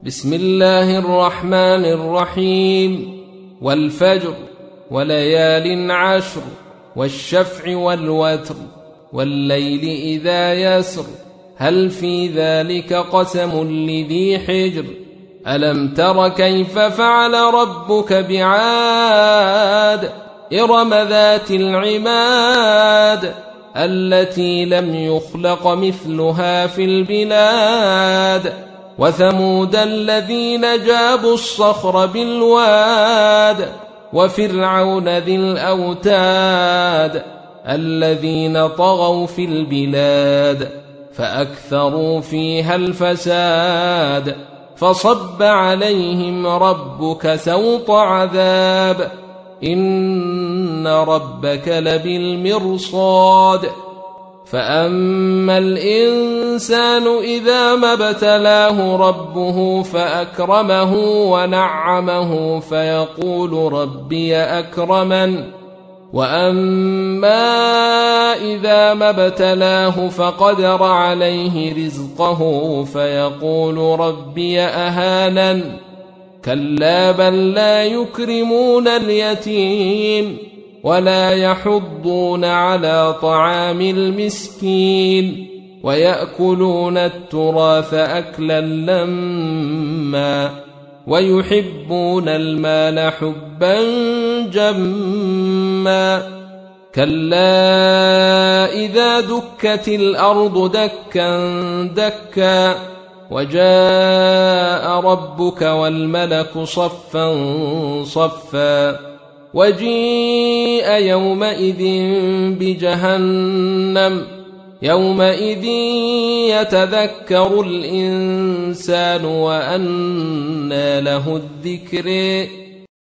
بسم الله الرحمن الرحيم. والفجر وليال عشر والشفع والوتر والليل إذا يسر هل في ذلك قسم لذي حجر ألم تر كيف فعل ربك بعاد إرم ذات العماد التي لم يخلق مثلها في البلاد وثمود الذين جابوا الصخر بالواد وفرعون ذي الأوتاد الذين طغوا في البلاد فأكثروا فيها الفساد فصب عليهم ربك سوط عذاب إن ربك لبالمرصاد فأما الإنسان إذا ما ابتلاه ربه فأكرمه ونعمه فيقول ربي أكرمن وأما إذا ما ابتلاه فقدر عليه رزقه فيقول ربي أهانن كلا بل لا يكرمون اليتيم ولا يحضون على طعام المسكين ويأكلون التراث أكلا لما ويحبون المال حبا جما كلا إذا دكت الأرض دكا دكا وجاء ربك والملك صفا صفا وجيء يومئذ بجهنم يومئذ يتذكر الإنسان وأنى له الذكر